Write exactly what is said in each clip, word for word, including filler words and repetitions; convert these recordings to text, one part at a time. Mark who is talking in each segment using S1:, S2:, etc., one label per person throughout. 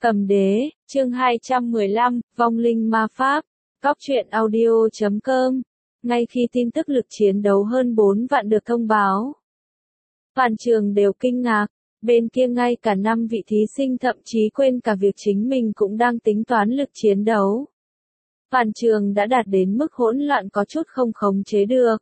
S1: Cầm đế, chương hai trăm mười lăm, vong linh ma pháp, Cóc truyện audio chấm com. Ngay khi tin tức lực chiến đấu hơn bốn vạn được thông báo, toàn trường đều kinh ngạc, bên kia ngay cả năm vị thí sinh thậm chí quên cả việc chính mình cũng đang tính toán lực chiến đấu. Toàn trường đã đạt đến mức hỗn loạn có chút không khống chế được.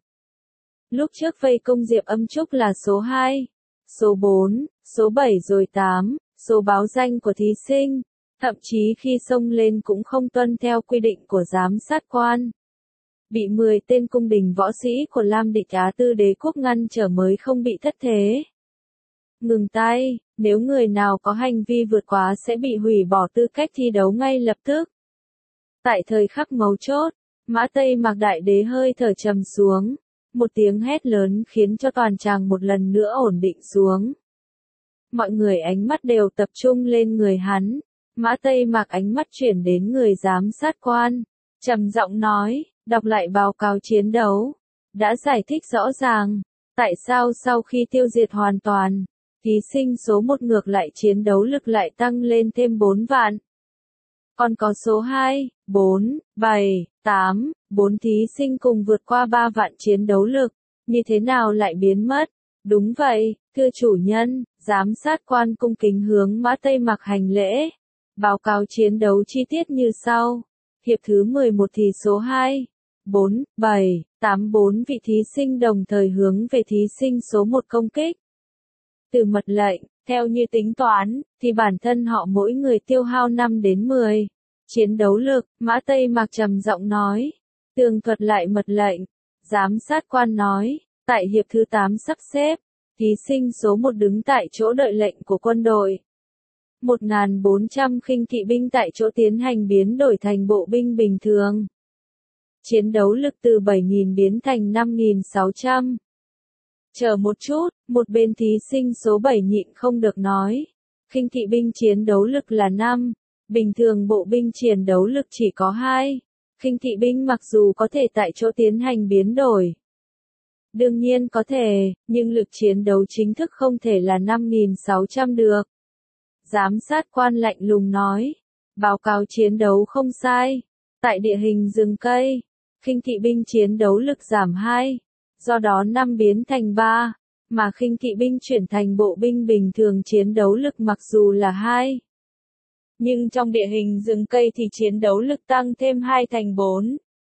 S1: Lúc trước vây công Diệp Âm Trúc là số hai, số bốn, số bảy rồi tám, số báo danh của thí sinh, thậm chí khi xông lên cũng không tuân theo quy định của giám sát quan. Bị mười tên cung đình võ sĩ của Lam Địch Á Tư Đế quốc ngăn trở mới không bị thất thế. Ngừng tay, nếu người nào có hành vi vượt quá sẽ bị hủy bỏ tư cách thi đấu ngay lập tức. Tại thời khắc mấu chốt, Mã Tây Mạc Đại Đế hơi thở trầm xuống, một tiếng hét lớn khiến cho toàn tràng một lần nữa ổn định xuống. Mọi người ánh mắt đều tập trung lên người hắn, Mã Tây Mạc ánh mắt chuyển đến người giám sát quan, trầm giọng nói, đọc lại báo cáo chiến đấu, đã giải thích rõ ràng, tại sao sau khi tiêu diệt hoàn toàn, thí sinh số một ngược lại chiến đấu lực lại tăng lên thêm bốn vạn. Còn có số hai, bốn, bảy, tám, bốn thí sinh cùng vượt qua ba vạn chiến đấu lực, như thế nào lại biến mất? Đúng vậy, thưa chủ nhân, giám sát quan cung kính hướng Mã Tây Mạc hành lễ. Báo cáo chiến đấu chi tiết như sau. Hiệp thứ mười một thì số hai, bốn, bảy, tám bốn vị thí sinh đồng thời hướng về thí sinh số một công kích. Từ mật lệnh, theo như tính toán, thì bản thân họ mỗi người tiêu hao năm đến mười. Chiến đấu lực, Mã Tây Mạc trầm giọng nói. Tường thuật lại mật lệnh. Giám sát quan nói, tại hiệp thứ tám sắp xếp, thí sinh số một đứng tại chỗ đợi lệnh của quân đội. một nghìn bốn trăm khinh kỵ binh tại chỗ tiến hành biến đổi thành bộ binh bình thường. Chiến đấu lực từ bảy nghìn biến thành năm nghìn sáu trăm. Chờ một chút, một bên thí sinh số bảy nhịn không được nói. Khinh kỵ binh chiến đấu lực là năm, bình thường bộ binh chiến đấu lực chỉ có hai. Khinh kỵ binh mặc dù có thể tại chỗ tiến hành biến đổi. Đương nhiên có thể, nhưng lực chiến đấu chính thức không thể là năm nghìn sáu trăm được. Giám sát quan lạnh lùng nói, báo cáo chiến đấu không sai. Tại địa hình rừng cây, khinh kỵ binh chiến đấu lực giảm hai, do đó năm biến thành ba, mà khinh kỵ binh chuyển thành bộ binh bình thường chiến đấu lực mặc dù là hai. Nhưng trong địa hình rừng cây thì chiến đấu lực tăng thêm hai thành bốn.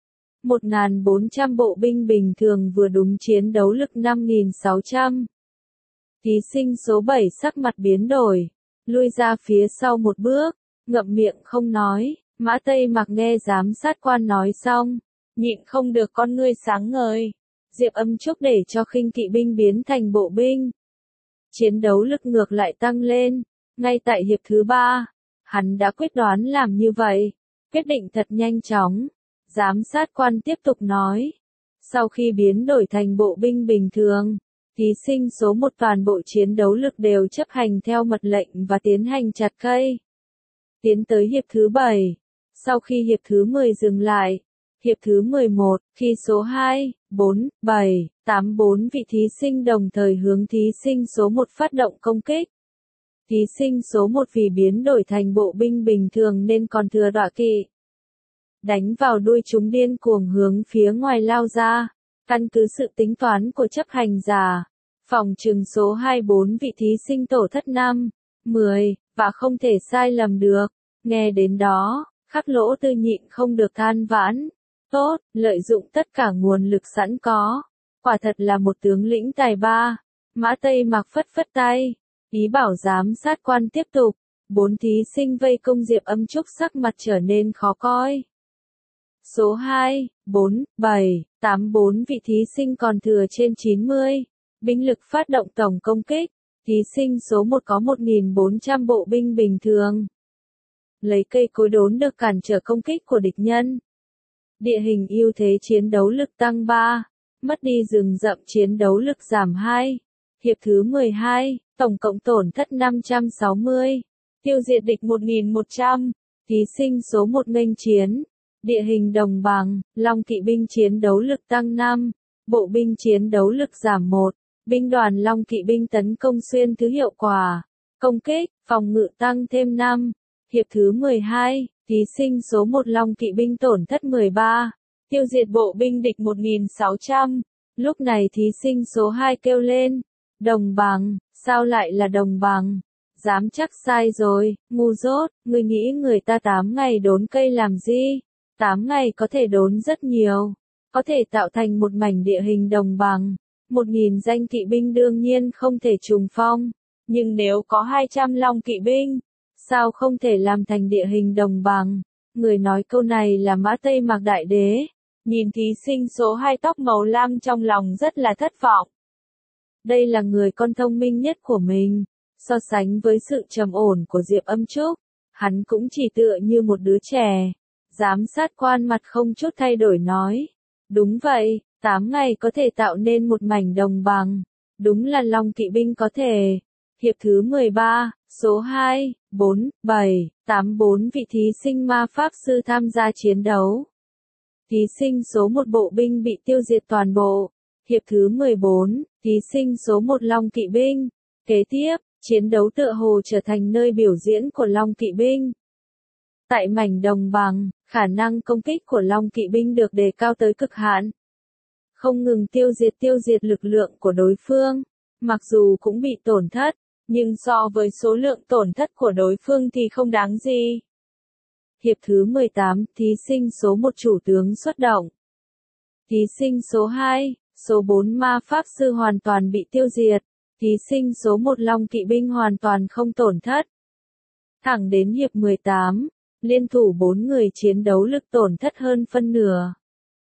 S1: một nghìn bốn trăm bộ binh bình thường vừa đúng chiến đấu lực năm nghìn sáu trăm. Thí sinh số bảy sắc mặt biến đổi, lui ra phía sau một bước, ngậm miệng không nói. Mã Tây Mạc nghe giám sát quan nói xong, nhịn không được con ngươi sáng ngời. Diệp Âm Trúc để cho khinh kỵ binh biến thành bộ binh. Chiến đấu lực ngược lại tăng lên, ngay tại hiệp thứ ba, hắn đã quyết đoán làm như vậy, quyết định thật nhanh chóng. Giám sát quan tiếp tục nói, sau khi biến đổi thành bộ binh bình thường, thí sinh số một toàn bộ chiến đấu lực đều chấp hành theo mật lệnh và tiến hành chặt cây. Tiến tới hiệp thứ bảy, sau khi hiệp thứ mười dừng lại, hiệp thứ mười một, khi số hai, bốn, bảy, tám bốn vị thí sinh đồng thời hướng thí sinh số một phát động công kích. Thí sinh số một vì biến đổi thành bộ binh bình thường nên còn thừa đọa kỵ. Đánh vào đuôi chúng điên cuồng hướng phía ngoài lao ra, căn cứ sự tính toán của chấp hành giả, phòng trừng số hai bốn vị thí sinh tổ thất năm, mười, và không thể sai lầm được. Nghe đến đó, Khắc Lỗ Tư nhịn không được than vãn, tốt, lợi dụng tất cả nguồn lực sẵn có, quả thật là một tướng lĩnh tài ba. Mã Tây Mạc phất phất tay, ý bảo giám sát quan tiếp tục. Bốn thí sinh vây công Diệp Âm Trúc sắc mặt trở nên khó coi. Số hai, bốn, bảy, tám bốn vị thí sinh còn thừa trên chín mươi, binh lực phát động tổng công kích, thí sinh số một có một nghìn bốn trăm bộ binh bình thường. Lấy cây cối đốn được cản trở công kích của địch nhân. Địa hình ưu thế chiến đấu lực tăng ba, mất đi rừng rậm chiến đấu lực giảm hai. Hiệp thứ mười hai, tổng cộng tổn thất năm trăm sáu mươi, tiêu diệt địch một nghìn một trăm, thí sinh số một nghênh chiến. Địa hình đồng bằng, Long kỵ binh chiến đấu lực tăng năm, bộ binh chiến đấu lực giảm một, binh đoàn Long kỵ binh tấn công xuyên thứ hiệu quả, công kích, phòng ngự tăng thêm năm. Hiệp thứ mười hai, thí sinh số một Long Kỵ binh tổn thất mười ba, tiêu diệt bộ binh địch một nghìn sáu trăm. Lúc này thí sinh số hai kêu lên, đồng bằng, sao lại là đồng bằng? Dám chắc sai rồi, ngu dốt, ngươi nghĩ người ta tám ngày đốn cây làm gì? tám ngày có thể đốn rất nhiều, có thể tạo thành một mảnh địa hình đồng bằng. Một nghìn danh kỵ binh đương nhiên không thể trùng phong, nhưng nếu có hai trăm Long Kỵ binh, sao không thể làm thành địa hình đồng bằng? Người nói câu này là Mã Tây Mạc Đại Đế. Nhìn thí sinh số hai tóc màu lam trong lòng rất là thất vọng. Đây là người con thông minh nhất của mình, so sánh với sự trầm ổn của Diệp Âm Trúc, hắn cũng chỉ tựa như một đứa trẻ. Giám sát quan mặt không chút thay đổi nói, đúng vậy, tám ngày có thể tạo nên một mảnh đồng bằng, đúng là Long Kỵ binh có thể. Hiệp thứ mười ba, số hai, bốn, bảy, tám bốn vị thí sinh ma pháp sư tham gia chiến đấu. Thí sinh số một bộ binh bị tiêu diệt toàn bộ. Hiệp thứ mười bốn, thí sinh số một Long Kỵ binh. Kế tiếp, chiến đấu tựa hồ trở thành nơi biểu diễn của Long Kỵ binh. Tại mảnh đồng bằng, khả năng công kích của Long Kỵ binh được đề cao tới cực hạn. Không ngừng tiêu diệt tiêu diệt lực lượng của đối phương, mặc dù cũng bị tổn thất, nhưng so với số lượng tổn thất của đối phương thì không đáng gì. Hiệp thứ mười tám, thí sinh số một chủ tướng xuất động. Thí sinh số hai, số bốn ma pháp sư hoàn toàn bị tiêu diệt, thí sinh số một Long Kỵ binh hoàn toàn không tổn thất. Thẳng đến hiệp mười tám, liên thủ bốn người chiến đấu lực tổn thất hơn phân nửa.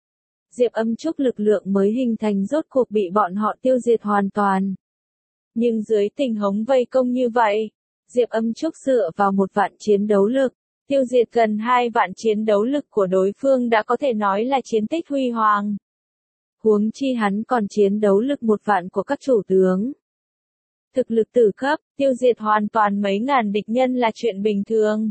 S1: Diệp Âm Trúc lực lượng mới hình thành rốt cuộc bị bọn họ tiêu diệt hoàn toàn. Nhưng dưới tình huống vây công như vậy, Diệp Âm Trúc dựa vào một vạn chiến đấu lực, tiêu diệt gần hai vạn chiến đấu lực của đối phương đã có thể nói là chiến tích huy hoàng. Huống chi hắn còn chiến đấu lực một vạn của các chủ tướng. Thực lực tử cấp, tiêu diệt hoàn toàn mấy ngàn địch nhân là chuyện bình thường.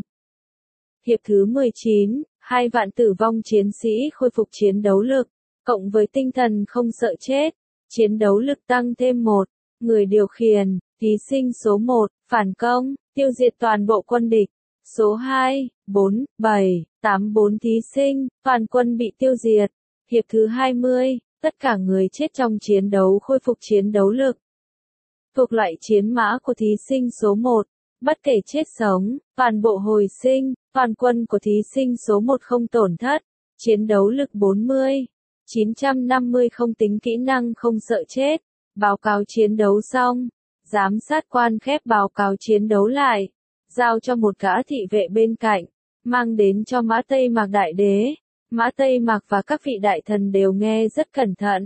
S1: Hiệp thứ mười chín, hai vạn tử vong chiến sĩ khôi phục chiến đấu lực, cộng với tinh thần không sợ chết, chiến đấu lực tăng thêm một. Người điều khiển, thí sinh số một, phản công, tiêu diệt toàn bộ quân địch. Số hai, bốn, bảy, tám bốn thí sinh, toàn quân bị tiêu diệt. Hiệp thứ hai mươi, tất cả người chết trong chiến đấu khôi phục chiến đấu lực. Thuộc loại chiến mã của thí sinh số một, bất kể chết sống, toàn bộ hồi sinh, toàn quân của thí sinh số một không tổn thất, chiến đấu lực bốn mươi, chín trăm năm mươi không tính kỹ năng không sợ chết. Báo cáo chiến đấu xong, giám sát quan khép báo cáo chiến đấu lại, giao cho một gã thị vệ bên cạnh, mang đến cho Mã Tây Mạc Đại Đế. Mã Tây Mạc và các vị đại thần đều nghe rất cẩn thận.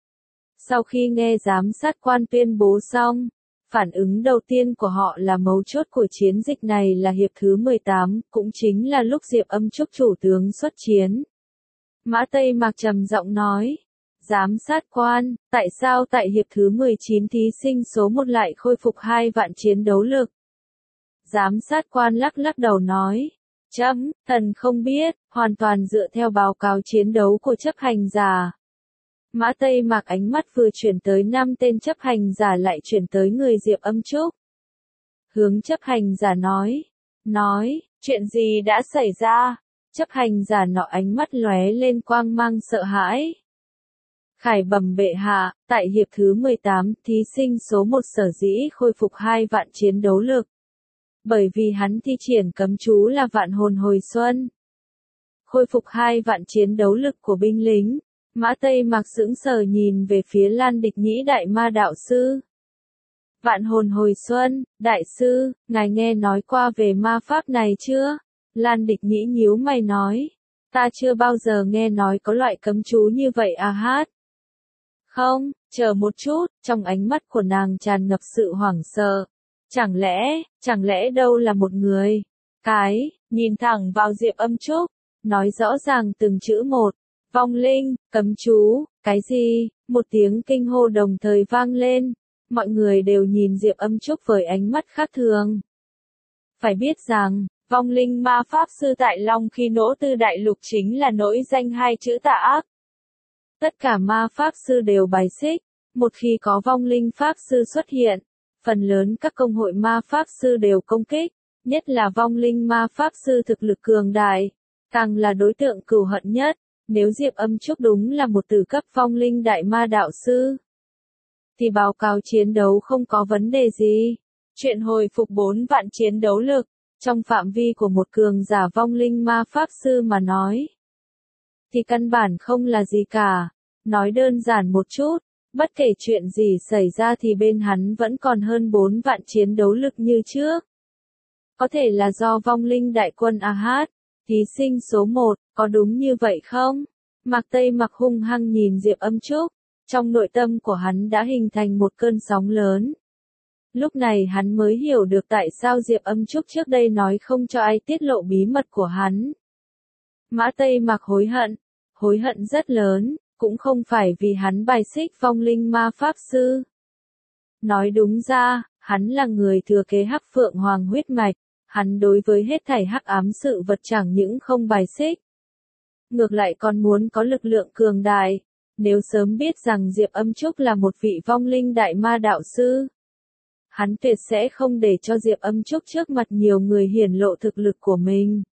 S1: Sau khi nghe giám sát quan tuyên bố xong, phản ứng đầu tiên của họ là mấu chốt của chiến dịch này là hiệp thứ mười tám, cũng chính là lúc Diệp Âm Trúc chủ tướng xuất chiến. Mã Tây Mạc trầm giọng nói, giám sát quan, tại sao tại hiệp thứ mười chín thí sinh số một lại khôi phục hai vạn chiến đấu lực? Giám sát quan lắc lắc đầu nói, chấm, thần không biết, hoàn toàn dựa theo báo cáo chiến đấu của chấp hành giả. Mã Tây Mạc ánh mắt vừa chuyển tới năm tên chấp hành giả lại chuyển tới người Diệp Âm Trúc. Hướng chấp hành giả nói, nói, chuyện gì đã xảy ra? Chấp hành giả nọ ánh mắt lóe lên quang mang sợ hãi. Khải bẩm bệ hạ, tại hiệp thứ mười tám, thí sinh số một sở dĩ khôi phục hai vạn chiến đấu lực. Bởi vì hắn thi triển cấm chú là vạn hồn hồi xuân. Khôi phục hai vạn chiến đấu lực của binh lính. Mã Tây Mạc sững sờ nhìn về phía Lan Địch Nhĩ đại ma đạo sư. Vạn hồn hồi xuân, đại sư, ngài nghe nói qua về ma pháp này chưa? Lan Địch Nhĩ nhíu mày nói, ta chưa bao giờ nghe nói có loại cấm chú như vậy à hát. Không, chờ một chút, trong ánh mắt của nàng tràn ngập sự hoảng sợ. Chẳng lẽ, chẳng lẽ đâu là một người? Cái, nhìn thẳng vào Diệp Âm Trúc, nói rõ ràng từng chữ một. Vong linh, cấm chú, cái gì? Một tiếng kinh hô đồng thời vang lên. Mọi người đều nhìn Diệp Âm Trúc với ánh mắt khác thường. Phải biết rằng, vong linh ma pháp sư tại Long Khi Nỗ Tư Đại Lục chính là nỗi danh hai chữ tà ác. Tất cả ma pháp sư đều bài xích, một khi có vong linh pháp sư xuất hiện, phần lớn các công hội ma pháp sư đều công kích, nhất là vong linh ma pháp sư thực lực cường đại, càng là đối tượng cừu hận nhất. Nếu Diệp Âm Trúc đúng là một tử cấp vong linh đại ma đạo sư, thì báo cáo chiến đấu không có vấn đề gì. Chuyện hồi phục bốn vạn chiến đấu lực, trong phạm vi của một cường giả vong linh ma pháp sư mà nói, thì căn bản không là gì cả. Nói đơn giản một chút, bất kể chuyện gì xảy ra thì bên hắn vẫn còn hơn bốn vạn chiến đấu lực như trước. Có thể là do vong linh đại quân a hát, thí sinh số một, có đúng như vậy không? Mạc Tây Mặc hung hăng nhìn Diệp Âm Trúc, trong nội tâm của hắn đã hình thành một cơn sóng lớn. Lúc này hắn mới hiểu được tại sao Diệp Âm Trúc trước đây nói không cho ai tiết lộ bí mật của hắn. Mã Tây Mặc hối hận, hối hận rất lớn, cũng không phải vì hắn bài xích vong linh ma pháp sư. Nói đúng ra, hắn là người thừa kế Hắc Phượng Hoàng huyết mạch, hắn đối với hết thảy hắc ám sự vật chẳng những không bài xích, ngược lại còn muốn có lực lượng cường đại. Nếu sớm biết rằng Diệp Âm Trúc là một vị vong linh đại ma đạo sư, hắn tuyệt sẽ không để cho Diệp Âm Trúc trước mặt nhiều người hiển lộ thực lực của mình.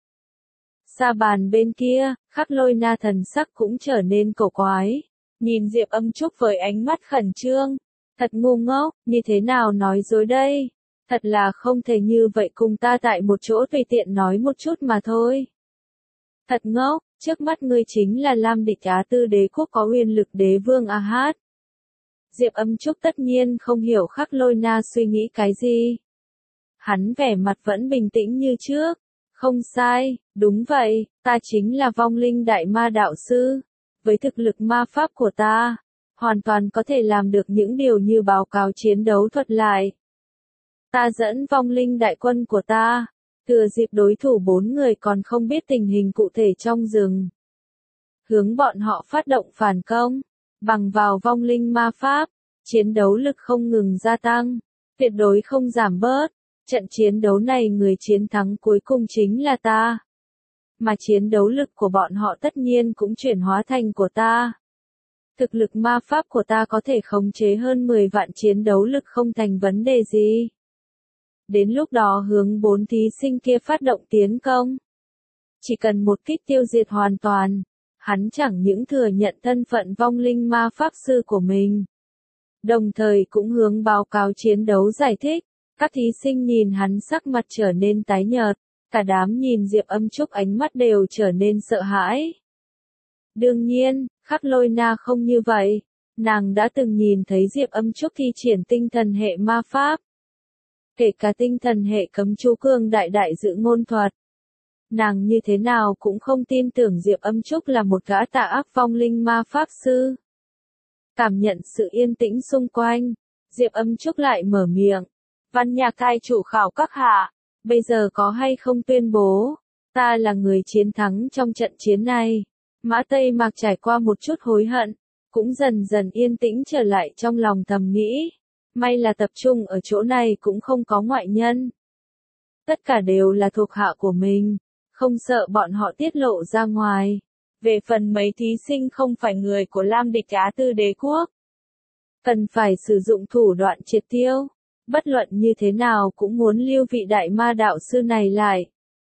S1: Sa bàn bên kia, Khắc Lôi Na thần sắc cũng trở nên cổ quái, nhìn Diệp Âm Trúc với ánh mắt khẩn trương. Thật ngu ngốc, như thế nào nói dối đây? Thật là không thể như vậy, cùng ta tại một chỗ tùy tiện nói một chút mà thôi. Thật ngốc, trước mắt ngươi chính là Lam Địch Á Tư đế quốc có uyên lực đế vương a hát. Diệp Âm Trúc tất nhiên không hiểu Khắc Lôi Na suy nghĩ cái gì. Hắn vẻ mặt vẫn bình tĩnh như trước. Không sai, đúng vậy, ta chính là vong linh đại ma đạo sư. Với thực lực ma pháp của ta, hoàn toàn có thể làm được những điều như báo cáo chiến đấu thuật lại. Ta dẫn vong linh đại quân của ta, thừa dịp đối thủ bốn người còn không biết tình hình cụ thể trong rừng, hướng bọn họ phát động phản công, bằng vào vong linh ma pháp, chiến đấu lực không ngừng gia tăng, tuyệt đối không giảm bớt. Trận chiến đấu này người chiến thắng cuối cùng chính là ta, mà chiến đấu lực của bọn họ tất nhiên cũng chuyển hóa thành của ta. Thực lực ma pháp của ta có thể khống chế hơn mười vạn chiến đấu lực không thành vấn đề gì. Đến lúc đó hướng bốn thí sinh kia phát động tiến công, chỉ cần một kích tiêu diệt hoàn toàn, hắn chẳng những thừa nhận thân phận vong linh ma pháp sư của mình, đồng thời cũng hướng báo cáo chiến đấu giải thích. Các thí sinh nhìn hắn sắc mặt trở nên tái nhợt, cả đám nhìn Diệp Âm Trúc ánh mắt đều trở nên sợ hãi. Đương nhiên, Khắc Lôi Na không như vậy, nàng đã từng nhìn thấy Diệp Âm Trúc thi triển tinh thần hệ ma pháp. Kể cả tinh thần hệ cấm chú cương đại đại dự ngôn thuật. Nàng như thế nào cũng không tin tưởng Diệp Âm Trúc là một gã tà ác vong linh ma pháp sư. Cảm nhận sự yên tĩnh xung quanh, Diệp Âm Trúc lại mở miệng. Văn Nhạc cai chủ khảo các hạ, bây giờ có hay không tuyên bố, ta là người chiến thắng trong trận chiến này. Mã Tây Mạc trải qua một chút hối hận, cũng dần dần yên tĩnh trở lại trong lòng thầm nghĩ. May là tập trung ở chỗ này cũng không có ngoại nhân. Tất cả đều là thuộc hạ của mình, không sợ bọn họ tiết lộ ra ngoài. Về phần mấy thí sinh không phải người của Lam Địch Á Tư đế quốc, cần phải sử dụng thủ đoạn triệt tiêu. Bất luận như thế nào cũng muốn lưu vị đại ma đạo sư này lại.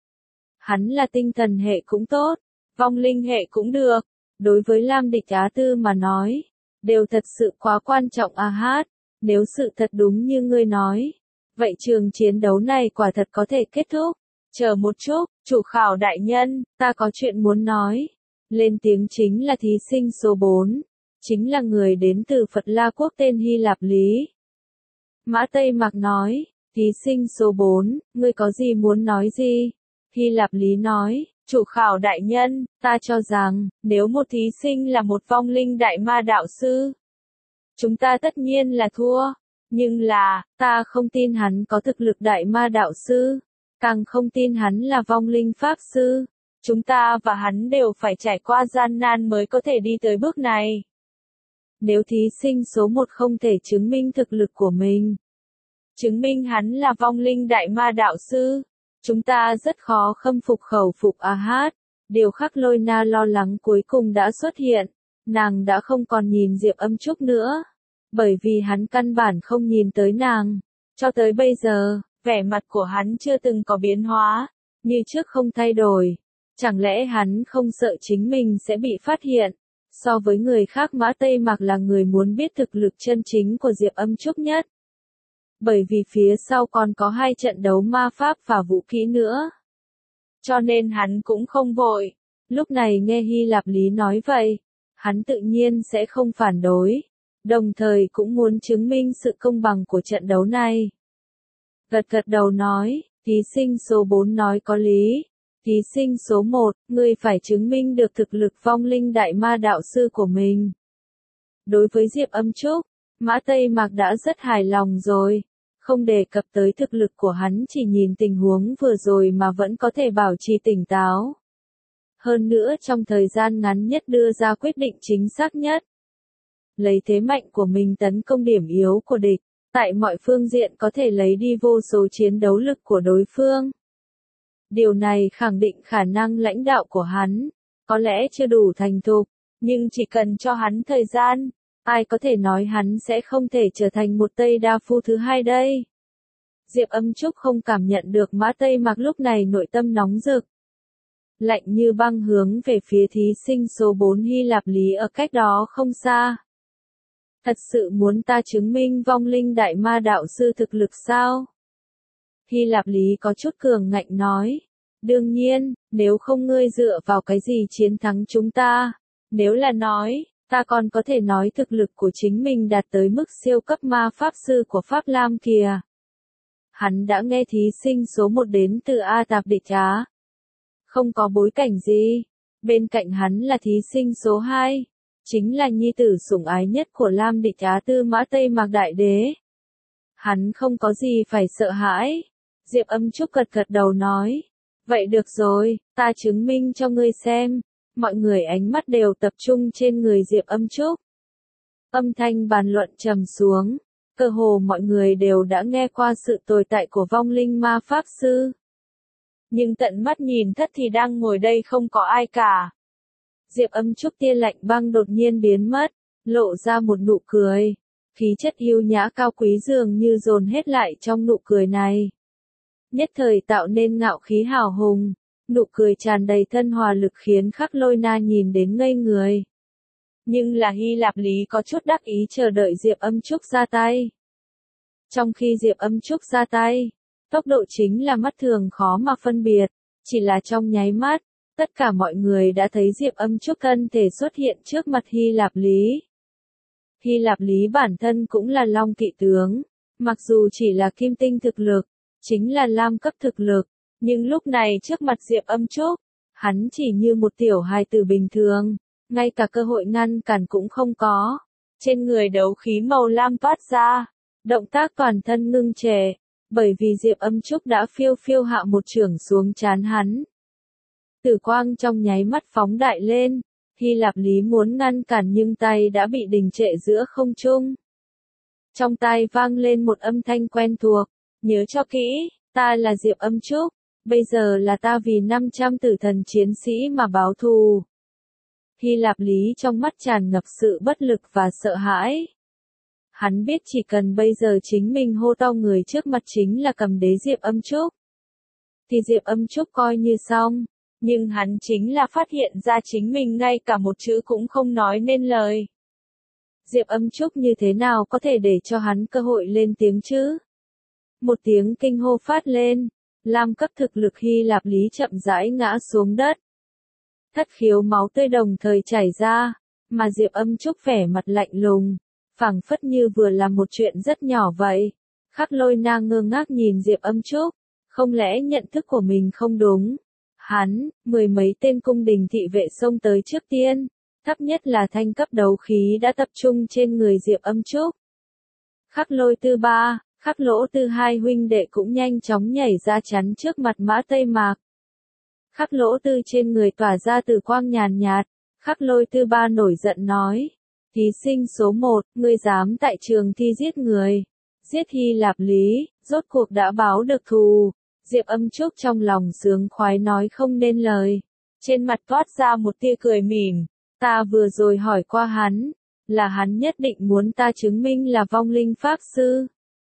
S1: Hắn là tinh thần hệ cũng tốt, vong linh hệ cũng được. Đối với Lam Địch Á Tư mà nói, đều thật sự quá quan trọng a hát. Nếu sự thật đúng như ngươi nói, vậy trường chiến đấu này quả thật có thể kết thúc. Chờ một chút, chủ khảo đại nhân, ta có chuyện muốn nói. Lên tiếng chính là thí sinh số bốn, chính là người đến từ Phật La Quốc tên Hy Lạp Lý. Mã Tây Mạc nói, thí sinh số bốn, ngươi có gì muốn nói gì? Hy Lạp Lý nói, chủ khảo đại nhân, ta cho rằng, nếu một thí sinh là một vong linh đại ma đạo sư, chúng ta tất nhiên là thua. Nhưng là, ta không tin hắn có thực lực đại ma đạo sư, càng không tin hắn là vong linh pháp sư. Chúng ta và hắn đều phải trải qua gian nan mới có thể đi tới bước này. Nếu thí sinh số một không thể chứng minh thực lực của mình, chứng minh hắn là vong linh đại ma đạo sư, chúng ta rất khó khâm phục khẩu phục a hát. Điều Khắc Lôi Na lo lắng cuối cùng đã xuất hiện, nàng đã không còn nhìn Diệp Âm Trúc nữa, bởi vì hắn căn bản không nhìn tới nàng. Cho tới bây giờ, vẻ mặt của hắn chưa từng có biến hóa, như trước không thay đổi. Chẳng lẽ hắn không sợ chính mình sẽ bị phát hiện? So với người khác Mã Tây Mạc là người muốn biết thực lực chân chính của Diệp Âm Trúc nhất. Bởi vì phía sau còn có hai trận đấu ma pháp và vũ khí nữa. Cho nên hắn cũng không vội. Lúc này nghe Hy Lạp Lý nói vậy, hắn tự nhiên sẽ không phản đối, đồng thời cũng muốn chứng minh sự công bằng của trận đấu này. Gật gật đầu nói, thí sinh số bốn nói có lý. Thí sinh số một, ngươi phải chứng minh được thực lực vong linh đại ma đạo sư của mình. Đối với Diệp Âm Trúc, Mã Tây Mạc đã rất hài lòng rồi. Không đề cập tới thực lực của hắn, chỉ nhìn tình huống vừa rồi mà vẫn có thể bảo trì tỉnh táo. Hơn nữa trong thời gian ngắn nhất đưa ra quyết định chính xác nhất. Lấy thế mạnh của mình tấn công điểm yếu của địch, tại mọi phương diện có thể lấy đi vô số chiến đấu lực của đối phương. Điều này khẳng định khả năng lãnh đạo của hắn, có lẽ chưa đủ thành thục, nhưng chỉ cần cho hắn thời gian, ai có thể nói hắn sẽ không thể trở thành một Tây Đa Phu thứ hai đây. Diệp Âm Trúc không cảm nhận được Mã Tây Mạc lúc này nội tâm nóng rực. Lạnh như băng hướng về phía thí sinh số bốn Hy Lạp Lý ở cách đó không xa. Thật sự muốn ta chứng minh vong linh đại ma đạo sư thực lực sao? Hy Lạp Lý có chút cường ngạnh nói. Đương nhiên, nếu không ngươi dựa vào cái gì chiến thắng chúng ta? Nếu là nói, ta còn có thể nói thực lực của chính mình đạt tới mức siêu cấp ma pháp sư của Pháp Lam kìa. Hắn đã nghe thí sinh số một đến từ A Tạp Địch Á. Không có bối cảnh gì. Bên cạnh hắn là thí sinh số hai. Chính là nhi tử sủng ái nhất của Lam Địch Á Tư Mã Tây Mạc Đại Đế. Hắn không có gì phải sợ hãi. Diệp Âm Trúc gật gật đầu nói. Vậy được rồi, ta chứng minh cho ngươi xem. Mọi người ánh mắt đều tập trung trên người Diệp Âm Trúc. Âm thanh bàn luận trầm xuống. Cơ hồ mọi người đều đã nghe qua sự tồi tại của vong linh ma pháp sư. Nhưng tận mắt nhìn thất thì đang ngồi đây không có ai cả. Diệp Âm Trúc tia lạnh băng đột nhiên biến mất, lộ ra một nụ cười. Khí chất yêu nhã cao quý dường như dồn hết lại trong nụ cười này. Nhất thời tạo nên ngạo khí hào hùng, nụ cười tràn đầy thân hòa lực khiến Khắc Lôi Na nhìn đến ngây người. Nhưng là Hy Lạp Lý có chút đắc ý chờ đợi Diệp Âm Trúc ra tay. Trong khi Diệp Âm Trúc ra tay, tốc độ chính là mắt thường khó mà phân biệt, chỉ là trong nháy mắt, tất cả mọi người đã thấy Diệp Âm Trúc thân thể xuất hiện trước mặt Hy Lạp Lý. Hy Lạp Lý bản thân cũng là Long Kỵ tướng, mặc dù chỉ là kim tinh thực lực, chính là lam cấp thực lực, nhưng lúc này trước mặt Diệp Âm Trúc, hắn chỉ như một tiểu hài tử bình thường, ngay cả cơ hội ngăn cản cũng không có. Trên người đấu khí màu lam toát ra, động tác toàn thân ngưng trệ, bởi vì Diệp Âm Trúc đã phiêu phiêu hạ một chưởng xuống trán hắn. Tử quang trong nháy mắt phóng đại lên, Hy Lạp Lý muốn ngăn cản nhưng tay đã bị đình trệ giữa không trung. Trong tai vang lên một âm thanh quen thuộc, nhớ cho kỹ, ta là Diệp Âm Trúc, bây giờ là ta vì năm trăm tử thần chiến sĩ mà báo thù. Hy Lạp Lý trong mắt tràn ngập sự bất lực và sợ hãi. Hắn biết chỉ cần bây giờ chính mình hô to người trước mặt chính là cầm đế Diệp Âm Trúc, thì Diệp Âm Trúc coi như xong. Nhưng hắn chính là phát hiện ra chính mình ngay cả một chữ cũng không nói nên lời. Diệp Âm Trúc như thế nào có thể để cho hắn cơ hội lên tiếng chứ? Một tiếng kinh hô phát lên, lam cấp thực lực Hy Lạp Lý chậm rãi ngã xuống đất. Thất khiếu máu tươi đồng thời chảy ra, mà Diệp Âm Trúc vẻ mặt lạnh lùng, phảng phất như vừa làm một chuyện rất nhỏ vậy. Khắc Lôi Na ngơ ngác nhìn Diệp Âm Trúc, không lẽ nhận thức của mình không đúng? Hắn, mười mấy tên cung đình thị vệ xông tới trước tiên, thấp nhất là thanh cấp đấu khí đã tập trung trên người Diệp Âm Trúc. Khắc Lôi Tư ba, Khắc Lỗ Tư hai huynh đệ cũng nhanh chóng nhảy ra chắn trước mặt Mã Tây Mạc. Khắc Lỗ Tư trên người tỏa ra tử quang nhàn nhạt, Khắc Lôi Tư ba nổi giận nói, thí sinh số một, ngươi dám tại trường thi giết người, giết Hy Lạp Lý, rốt cuộc đã báo được thù. Diệp Âm Trúc trong lòng sướng khoái nói không nên lời, trên mặt toát ra một tia cười mỉm, ta vừa rồi hỏi qua hắn, là hắn nhất định muốn ta chứng minh là vong linh pháp sư.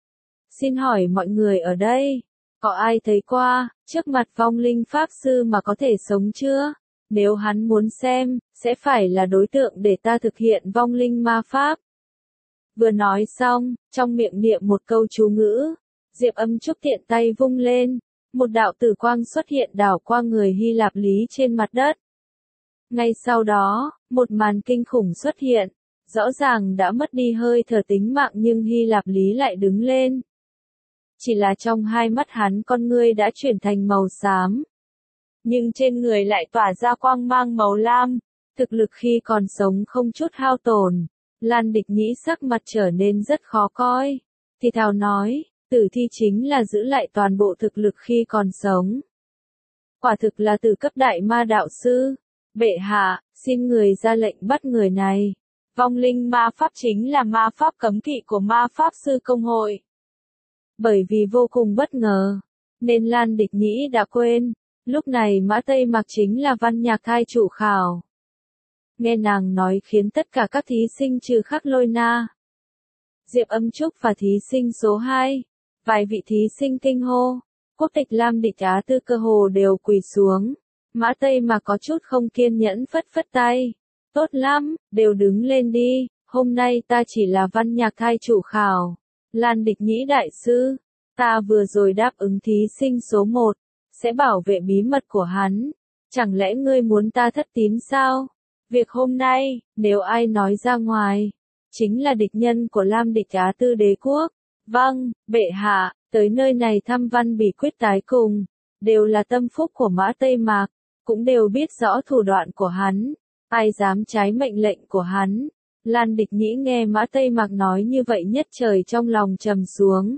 S1: Xin hỏi mọi người ở đây, có ai thấy qua, trước mặt vong linh Pháp Sư mà có thể sống chưa? Nếu hắn muốn xem, sẽ phải là đối tượng để ta thực hiện vong linh ma Pháp. Vừa nói xong, trong miệng niệm một câu chú ngữ, Diệp Âm Trúc tiện tay vung lên, một đạo tử quang xuất hiện đảo qua người Hy Lạp Lý trên mặt đất. Ngay sau đó, một màn kinh khủng xuất hiện, rõ ràng đã mất đi hơi thở tính mạng nhưng Hy Lạp Lý lại đứng lên. Chỉ là trong hai mắt hắn con ngươi đã chuyển thành màu xám. Nhưng trên người lại tỏa ra quang mang màu lam, thực lực khi còn sống không chút hao tổn. Lan Địch Nhĩ sắc mặt trở nên rất khó coi. Thì thào nói, tử thi chính là giữ lại toàn bộ thực lực khi còn sống. Quả thực là tử cấp đại ma đạo sư. Bệ hạ, xin người ra lệnh bắt người này. Vong linh ma Pháp chính là ma Pháp cấm kỵ của ma Pháp sư công hội. Bởi vì vô cùng bất ngờ, nên Lan Địch Nhĩ đã quên, lúc này Mã Tây Mạc chính là văn nhạc thai chủ khảo. Nghe nàng nói khiến tất cả các thí sinh trừ Khắc Lôi Na, Diệp Âm Trúc và thí sinh số hai, vài vị thí sinh kinh hô, quốc tịch Lam Địch Á Tư cơ hồ đều quỳ xuống. Mã Tây Mạc có chút không kiên nhẫn phất phất tay. Tốt lắm, đều đứng lên đi, hôm nay ta chỉ là văn nhạc thai chủ khảo. Lan Địch Nhĩ đại sư, ta vừa rồi đáp ứng thí sinh số một, sẽ bảo vệ bí mật của hắn. Chẳng lẽ ngươi muốn ta thất tín sao? Việc hôm nay, nếu ai nói ra ngoài, chính là địch nhân của Lam Địch Á Tư đế quốc. Vâng, bệ hạ, tới nơi này thăm Văn Bỉ quyết tái cùng, đều là tâm phúc của Mã Tây Mạc, cũng đều biết rõ thủ đoạn của hắn, ai dám trái mệnh lệnh của hắn. Lan Địch Nhĩ nghe Mã Tây Mạc nói như vậy nhất trời trong lòng trầm xuống.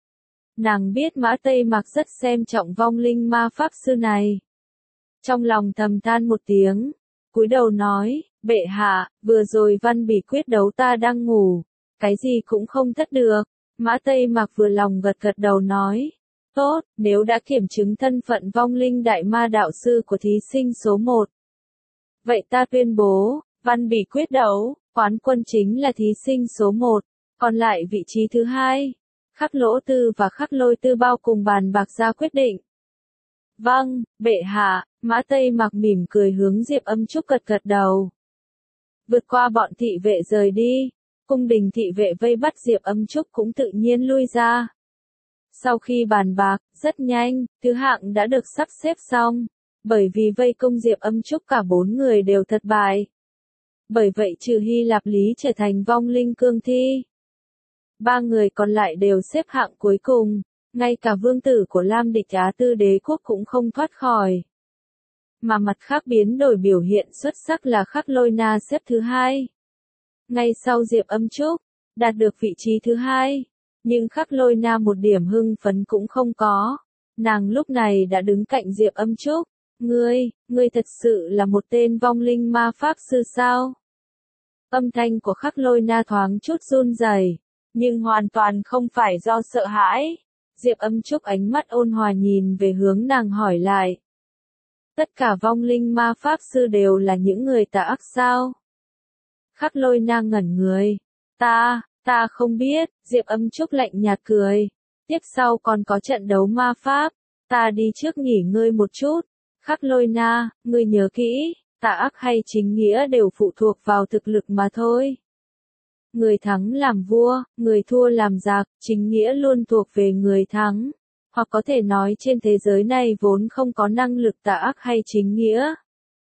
S1: Nàng biết Mã Tây Mạc rất xem trọng vong linh ma Pháp sư này. Trong lòng thầm than một tiếng, cúi đầu nói, bệ hạ, vừa rồi Văn Bỉ quyết đấu ta đang ngủ, cái gì cũng không thất được. Mã Tây Mạc vừa lòng gật gật đầu nói, tốt, nếu đã kiểm chứng thân phận vong linh đại ma đạo sư của thí sinh số một. Vậy ta tuyên bố, Văn Bỉ quyết đấu, quán quân chính là thí sinh số một, còn lại vị trí thứ hai, Khắc Lỗ Tư và Khắc Lôi Tư bao cùng bàn bạc ra quyết định. Vâng, bệ hạ, Mã Tây Mạc mỉm cười hướng Diệp Âm Trúc gật gật đầu. Vượt qua bọn thị vệ rời đi, cung đình thị vệ vây bắt Diệp Âm Trúc cũng tự nhiên lui ra. Sau khi bàn bạc, rất nhanh, thứ hạng đã được sắp xếp xong, bởi vì vây công Diệp Âm Trúc cả bốn người đều thất bại. Bởi vậy trừ Hy Lạp Lý trở thành vong linh cương thi. Ba người còn lại đều xếp hạng cuối cùng, ngay cả vương tử của Lam Địch Á Tư đế quốc cũng không thoát khỏi. Mà mặt khác biến đổi biểu hiện xuất sắc là Khắc Lôi Na xếp thứ hai. Ngay sau Diệp Âm Trúc, đạt được vị trí thứ hai, nhưng Khắc Lôi Na một điểm hưng phấn cũng không có. Nàng lúc này đã đứng cạnh Diệp Âm Trúc. Ngươi, ngươi thật sự là một tên vong linh ma Pháp sư sao? Âm thanh của Khắc Lôi Na thoáng chút run rẩy, nhưng hoàn toàn không phải do sợ hãi. Diệp Âm Trúc ánh mắt ôn hòa nhìn về hướng nàng hỏi lại. Tất cả vong linh ma Pháp sư đều là những người tà ác sao? Khắc Lôi Na ngẩn người. Ta, ta không biết, Diệp Âm Trúc lạnh nhạt cười. Tiếp sau còn có trận đấu ma Pháp, ta đi trước nghỉ ngơi một chút. Khắc Lôi Na, ngươi nhớ kỹ, tà ác hay chính nghĩa đều phụ thuộc vào thực lực mà thôi. Người thắng làm vua, người thua làm giặc, chính nghĩa luôn thuộc về người thắng. Hoặc có thể nói trên thế giới này vốn không có năng lực tà ác hay chính nghĩa.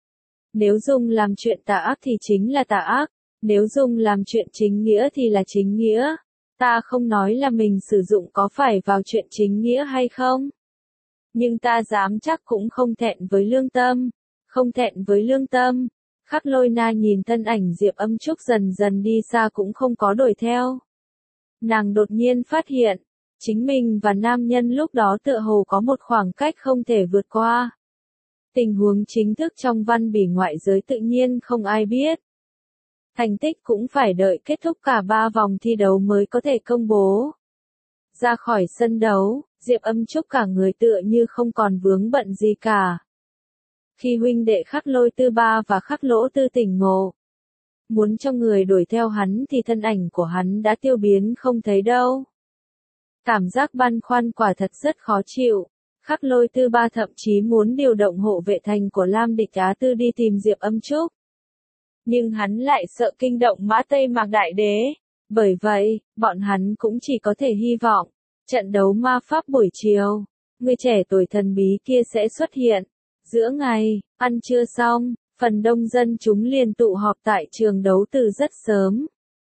S1: Nếu dùng làm chuyện tà ác thì chính là tà ác, nếu dùng làm chuyện chính nghĩa thì là chính nghĩa. Ta không nói là mình sử dụng có phải vào chuyện chính nghĩa hay không. Nhưng ta dám chắc cũng không thẹn với lương tâm, không thẹn với lương tâm. Khắc Lôi Na nhìn thân ảnh Diệp Âm Trúc dần dần đi xa cũng không có đuổi theo. Nàng đột nhiên phát hiện, chính mình và nam nhân lúc đó tựa hồ có một khoảng cách không thể vượt qua. Tình huống chính thức trong Văn Bỉ ngoại giới tự nhiên không ai biết. Thành tích cũng phải đợi kết thúc cả ba vòng thi đấu mới có thể công bố. Ra khỏi sân đấu, Diệp Âm Trúc cả người tựa như không còn vướng bận gì cả. Khi huynh đệ Khắc Lôi Tư ba và Khắc Lỗ Tư tỉnh ngộ, muốn cho người đuổi theo hắn thì thân ảnh của hắn đã tiêu biến không thấy đâu. Cảm giác băn khoăn quả thật rất khó chịu. Khắc Lôi Tư Ba thậm chí muốn điều động hộ vệ thành của Lam Địch Á Tư đi tìm Diệp Âm Trúc. Nhưng hắn lại sợ kinh động Mã Tây Mạc Đại Đế. Bởi vậy, bọn hắn cũng chỉ có thể hy vọng, trận đấu ma pháp buổi chiều, người trẻ tuổi thần bí kia sẽ xuất hiện. Giữa ngày, ăn trưa xong, phần đông dân chúng liền tụ họp tại trường đấu từ rất sớm.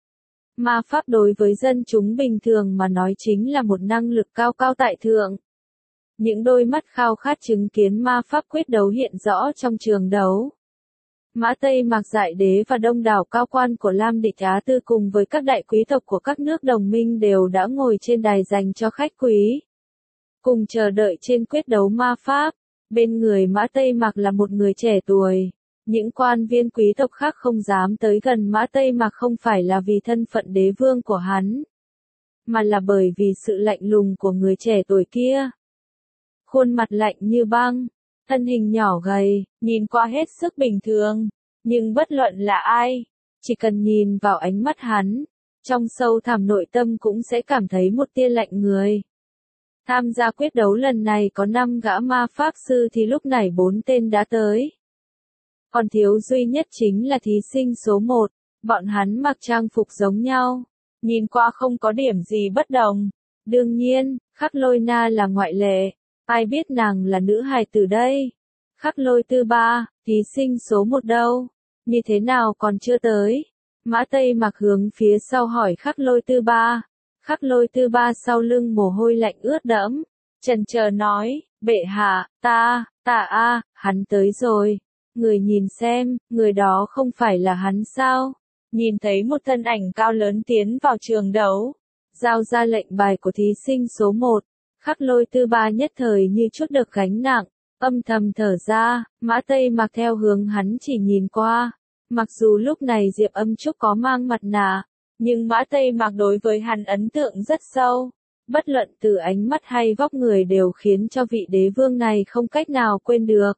S1: Ma pháp đối với dân chúng bình thường mà nói chính là một năng lực cao cao tại thượng. Những đôi mắt khao khát chứng kiến ma pháp quyết đấu hiện rõ trong trường đấu. Mã Tây Mạc Đại Đế và đông đảo cao quan của Lam Địch Á Tư cùng với các đại quý tộc của các nước đồng minh đều đã ngồi trên đài dành cho khách quý. Cùng chờ đợi trên quyết đấu ma pháp, bên người Mã Tây Mạc là một người trẻ tuổi. Những quan viên quý tộc khác không dám tới gần Mã Tây Mạc không phải là vì thân phận đế vương của hắn, mà là bởi vì sự lạnh lùng của người trẻ tuổi kia. Khuôn mặt lạnh như băng, thân hình nhỏ gầy, nhìn qua hết sức bình thường, nhưng bất luận là ai, chỉ cần nhìn vào ánh mắt hắn, trong sâu thẳm nội tâm cũng sẽ cảm thấy một tia lạnh người. Tham gia quyết đấu lần này có năm gã ma pháp sư thì lúc này bốn tên đã tới. Còn thiếu duy nhất chính là thí sinh số một, bọn hắn mặc trang phục giống nhau, nhìn qua không có điểm gì bất đồng. Đương nhiên, Khắc Lôi Na là ngoại lệ, ai biết nàng là nữ hài tử đây. Khắc Lôi Tư Ba, thí sinh số một đâu? Như thế nào còn chưa tới? Mã Tây Mạc hướng phía sau hỏi Khắc Lôi Tư Ba. Khắc Lôi Tư Ba sau lưng mồ hôi lạnh ướt đẫm, chần chờ nói, bệ hạ, ta, ta a, hắn tới rồi. Người nhìn xem, người đó không phải là hắn sao? Nhìn thấy một thân ảnh cao lớn tiến vào trường đấu, giao ra lệnh bài của thí sinh số một, Khắc Lôi Tư Ba nhất thời như chút được gánh nặng, âm thầm thở ra. Mã Tây Mạc theo hướng hắn chỉ nhìn qua. Mặc dù lúc này Diệp Âm Trúc có mang mặt nạ, nhưng Mã Tây Mạc đối với hắn ấn tượng rất sâu. Bất luận từ ánh mắt hay vóc người đều khiến cho vị đế vương này không cách nào quên được.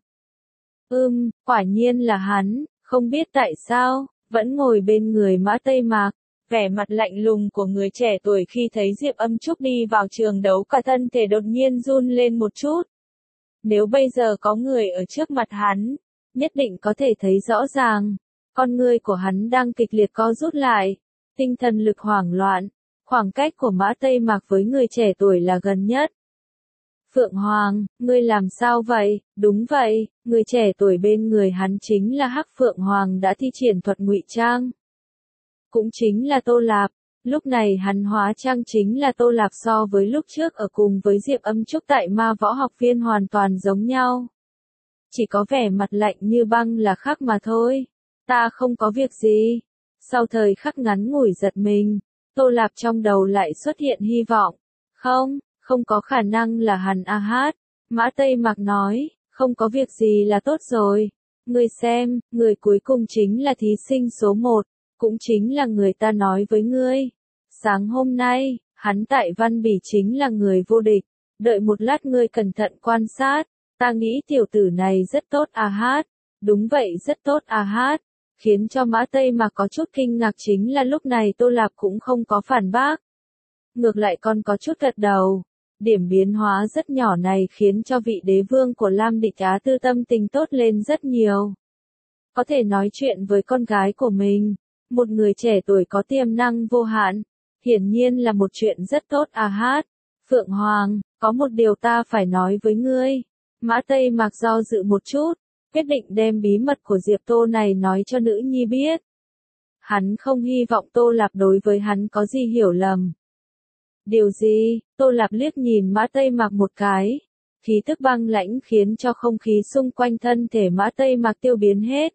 S1: Ừm, quả nhiên là hắn, không biết tại sao, vẫn ngồi bên người Mã Tây Mạc. Vẻ mặt lạnh lùng của người trẻ tuổi khi thấy Diệp Âm Trúc đi vào trường đấu cả thân thể đột nhiên run lên một chút. Nếu bây giờ có người ở trước mặt hắn, nhất định có thể thấy rõ ràng, con người của hắn đang kịch liệt co rút lại, tinh thần lực hoảng loạn, khoảng cách của Mã Tây Mạc với người trẻ tuổi là gần nhất. Phượng Hoàng, ngươi làm sao vậy? Đúng vậy, người trẻ tuổi bên người hắn chính là Hắc Phượng Hoàng đã thi triển thuật ngụy trang. Cũng chính là Tô Lạp, lúc này hắn hóa trang chính là Tô Lạp so với lúc trước ở cùng với Diệp Âm Trúc tại ma võ học viên hoàn toàn giống nhau. Chỉ có vẻ mặt lạnh như băng là khác mà thôi. Ta không có việc gì. Sau thời khắc ngắn ngủi giật mình, Tô Lạp trong đầu lại xuất hiện hy vọng. Không, không có khả năng là hắn a hát. Mã Tây Mạc nói, không có việc gì là tốt rồi. Ngươi xem, người cuối cùng chính là thí sinh số một, cũng chính là người ta nói với ngươi. Sáng hôm nay, hắn tại Văn Bỉ chính là người vô địch. Đợi một lát ngươi cẩn thận quan sát, ta nghĩ tiểu tử này rất tốt a hát. Đúng vậy rất tốt a hát. Khiến cho Mã Tây Mạc có chút kinh ngạc chính là lúc này Tô Lạp cũng không có phản bác. Ngược lại còn có chút gật đầu. Điểm biến hóa rất nhỏ này khiến cho vị đế vương của Lam Địch Á Tư tâm tình tốt lên rất nhiều. Có thể nói chuyện với con gái của mình, một người trẻ tuổi có tiềm năng vô hạn, hiển nhiên là một chuyện rất tốt a hát. Phượng Hoàng, có một điều ta phải nói với ngươi. Mã Tây Mạc do dự một chút, quyết định đem bí mật của Diệp Tô này nói cho nữ nhi biết. Hắn không hy vọng Tô Lạp đối với hắn có gì hiểu lầm. Điều gì? Tô Lạp liếc nhìn Mã Tây Mạc một cái. Khí tức băng lãnh khiến cho không khí xung quanh thân thể Mã Tây Mạc tiêu biến hết.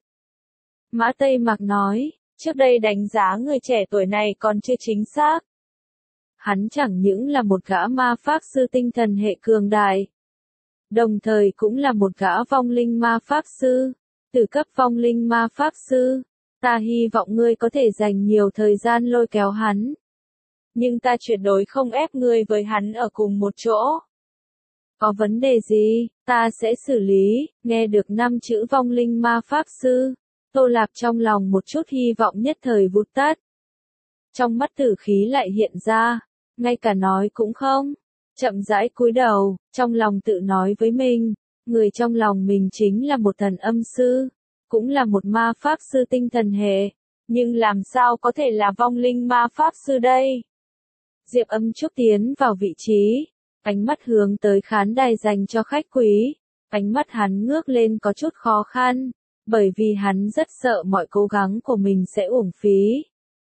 S1: Mã Tây Mạc nói, trước đây đánh giá người trẻ tuổi này còn chưa chính xác. Hắn chẳng những là một gã ma pháp sư tinh thần hệ cường đại, đồng thời cũng là một gã vong linh ma pháp sư, từ cấp vong linh ma pháp sư. Ta hy vọng ngươi có thể dành nhiều thời gian lôi kéo hắn. Nhưng ta tuyệt đối không ép ngươi với hắn ở cùng một chỗ. Có vấn đề gì, ta sẽ xử lý. Nghe được năm chữ vong linh ma pháp sư, Tô Lạp trong lòng một chút hy vọng nhất thời vụt tắt. Trong mắt tử khí lại hiện ra, ngay cả nói cũng không. Chậm rãi cúi đầu, trong lòng tự nói với mình, người trong lòng mình chính là một thần âm sư, cũng là một ma pháp sư tinh thần hệ, nhưng làm sao có thể là vong linh ma pháp sư đây? Diệp Âm Trúc tiến vào vị trí, ánh mắt hướng tới khán đài dành cho khách quý, ánh mắt hắn ngước lên có chút khó khăn, bởi vì hắn rất sợ mọi cố gắng của mình sẽ uổng phí.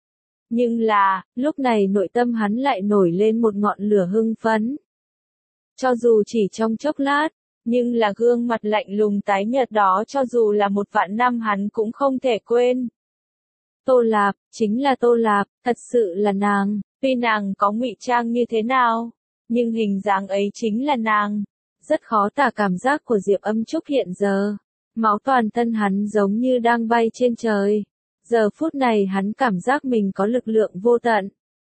S1: Nhưng là, lúc này nội tâm hắn lại nổi lên một ngọn lửa hưng phấn. Cho dù chỉ trong chốc lát, nhưng là gương mặt lạnh lùng tái nhợt đó cho dù là một vạn năm hắn cũng không thể quên. Tô Lạp, chính là Tô Lạp, thật sự là nàng, tuy nàng có ngụy trang như thế nào, nhưng hình dáng ấy chính là nàng. Rất khó tả cảm giác của Diệp Âm Trúc hiện giờ, máu toàn thân hắn giống như đang bay trên trời. Giờ phút này hắn cảm giác mình có lực lượng vô tận.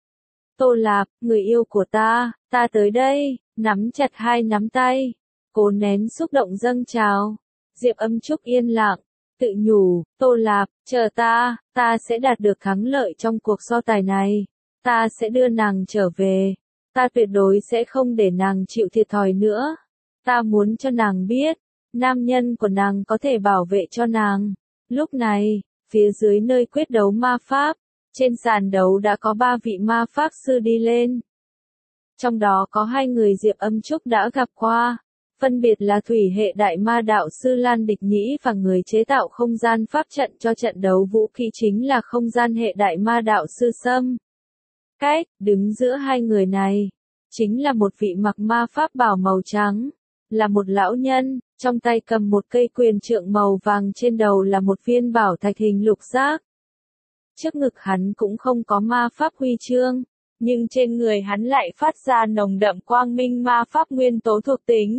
S1: Tô Lạp, người yêu của ta, ta tới đây, nắm chặt hai nắm tay, cố nén xúc động dâng trào. Diệp Âm Trúc yên lặng, tự nhủ, Tô Lạp, chờ ta, ta sẽ đạt được thắng lợi trong cuộc so tài này, ta sẽ đưa nàng trở về, ta tuyệt đối sẽ không để nàng chịu thiệt thòi nữa. Ta muốn cho nàng biết, nam nhân của nàng có thể bảo vệ cho nàng. Lúc này, phía dưới nơi quyết đấu ma pháp, trên sàn đấu đã có ba vị ma pháp sư đi lên. Trong đó có hai người Diệp Âm Trúc đã gặp qua, phân biệt là thủy hệ đại ma đạo sư Lan Địch Nhĩ và người chế tạo không gian pháp trận cho trận đấu vũ khí chính là không gian hệ đại ma đạo sư Sâm. Cách, đứng giữa hai người này, chính là một vị mặc ma pháp bào màu trắng, là một lão nhân, trong tay cầm một cây quyền trượng màu vàng, trên đầu là một viên bảo thạch hình lục giác. Trước ngực hắn cũng không có ma pháp huy chương, nhưng trên người hắn lại phát ra nồng đậm quang minh ma pháp nguyên tố thuộc tính.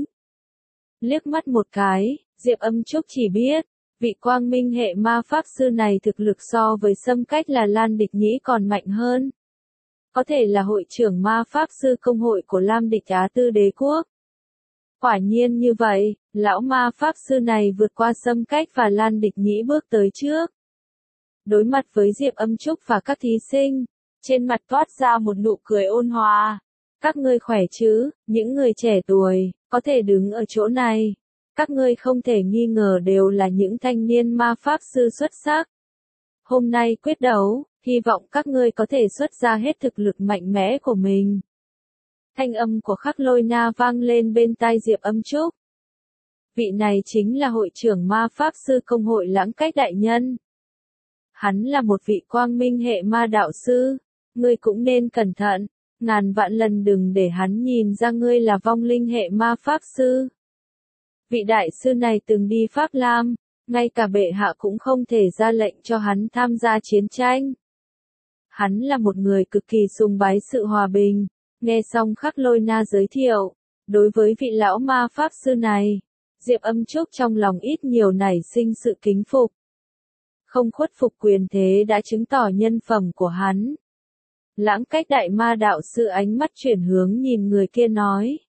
S1: Liếc mắt một cái, Diệp Âm Trúc chỉ biết, vị quang minh hệ ma pháp sư này thực lực so với Sâm Cách là Lan Địch Nhĩ còn mạnh hơn. Có thể là hội trưởng ma pháp sư công hội của Lam Địch Á Tư Đế Quốc. Quả nhiên như vậy, lão ma pháp sư này vượt qua Sâm Cách và Lan Địch Nhĩ bước tới trước. Đối mặt với Diệp Âm Trúc và các thí sinh, trên mặt toát ra một nụ cười ôn hòa. Các ngươi khỏe chứ, những người trẻ tuổi, có thể đứng ở chỗ này. Các ngươi không thể nghi ngờ đều là những thanh niên ma pháp sư xuất sắc. Hôm nay quyết đấu, hy vọng các ngươi có thể xuất ra hết thực lực mạnh mẽ của mình. Thanh âm của Khắc Lôi Na vang lên bên tai Diệp Âm Trúc. Vị này chính là hội trưởng ma pháp sư công hội Lãng Cách đại nhân. Hắn là một vị quang minh hệ ma đạo sư, ngươi cũng nên cẩn thận, ngàn vạn lần đừng để hắn nhìn ra ngươi là vong linh hệ ma pháp sư. Vị đại sư này từng đi Pháp Lam, ngay cả bệ hạ cũng không thể ra lệnh cho hắn tham gia chiến tranh. Hắn là một người cực kỳ sùng bái sự hòa bình. Nghe xong Khắc Lôi Na giới thiệu, đối với vị lão ma pháp sư này, Diệp Âm Trúc trong lòng ít nhiều nảy sinh sự kính phục. Không khuất phục quyền thế đã chứng tỏ nhân phẩm của hắn. Lãng Cách đại ma đạo sư ánh mắt chuyển hướng nhìn người kia nói.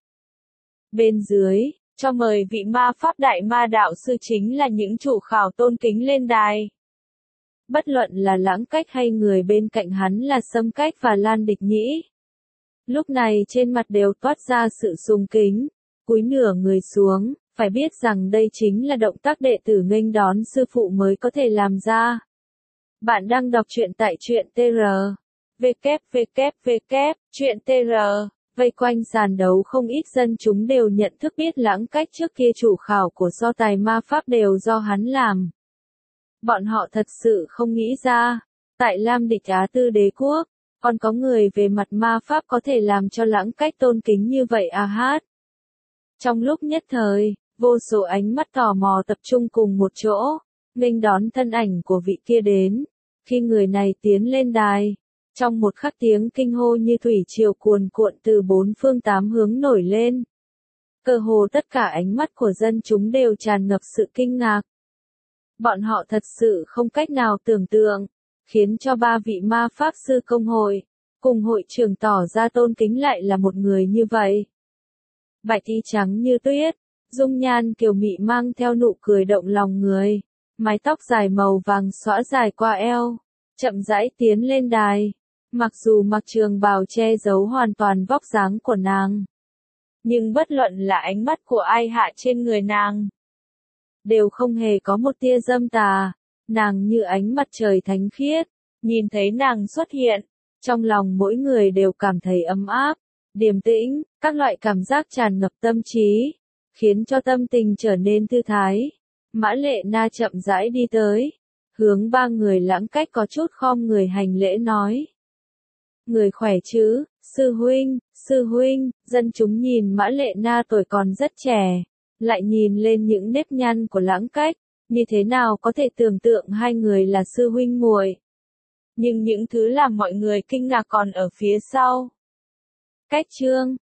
S1: Bên dưới, cho mời vị ma pháp đại ma đạo sư chính là những chủ khảo tôn kính lên đài. Bất luận là Lãng Cách hay người bên cạnh hắn là Sâm Cách và Lan Địch Nhĩ. Lúc này trên mặt đều toát ra sự sùng kính, cúi nửa người xuống, phải biết rằng đây chính là động tác đệ tử nghênh đón sư phụ mới có thể làm ra. Bạn đang đọc truyện tại truyện tê rờ. vê kép vê kép vê kép, truyện tê rờ, vây quanh sàn đấu không ít dân chúng đều nhận thức biết Lãng Cách trước kia chủ khảo của so tài ma pháp đều do hắn làm. Bọn họ thật sự không nghĩ ra, tại Lam Địch Á Tư Đế Quốc, còn có người về mặt ma pháp có thể làm cho Lãng Cách tôn kính như vậy à hát. Trong lúc nhất thời, vô số ánh mắt tò mò tập trung cùng một chỗ, nghênh đón thân ảnh của vị kia đến. Khi người này tiến lên đài, trong một khắc tiếng kinh hô như thủy triều cuồn cuộn từ bốn phương tám hướng nổi lên. Cơ hồ tất cả ánh mắt của dân chúng đều tràn ngập sự kinh ngạc. Bọn họ thật sự không cách nào tưởng tượng, khiến cho ba vị ma pháp sư công hội, cùng hội trưởng tỏ ra tôn kính lại là một người như vậy. Bạch y trắng như tuyết, dung nhan kiều mị mang theo nụ cười động lòng người, mái tóc dài màu vàng xõa dài qua eo, chậm rãi tiến lên đài. Mặc dù mặc trường bào che giấu hoàn toàn vóc dáng của nàng, nhưng bất luận là ánh mắt của ai hạ trên người nàng, đều không hề có một tia dâm tà, nàng như ánh mặt trời thánh khiết, nhìn thấy nàng xuất hiện, trong lòng mỗi người đều cảm thấy ấm áp, điềm tĩnh, các loại cảm giác tràn ngập tâm trí, khiến cho tâm tình trở nên thư thái. Mã Lệ Na chậm rãi đi tới, hướng ba người Lãng Cách có chút khom người hành lễ nói. Người khỏe chứ, sư huynh, sư huynh, dân chúng nhìn Mã Lệ Na tuổi còn rất trẻ, lại nhìn lên những nếp nhăn của Lãng Cách, như thế nào có thể tưởng tượng hai người là sư huynh muội. Nhưng những thứ làm mọi người kinh ngạc còn ở phía sau. Cách Trương,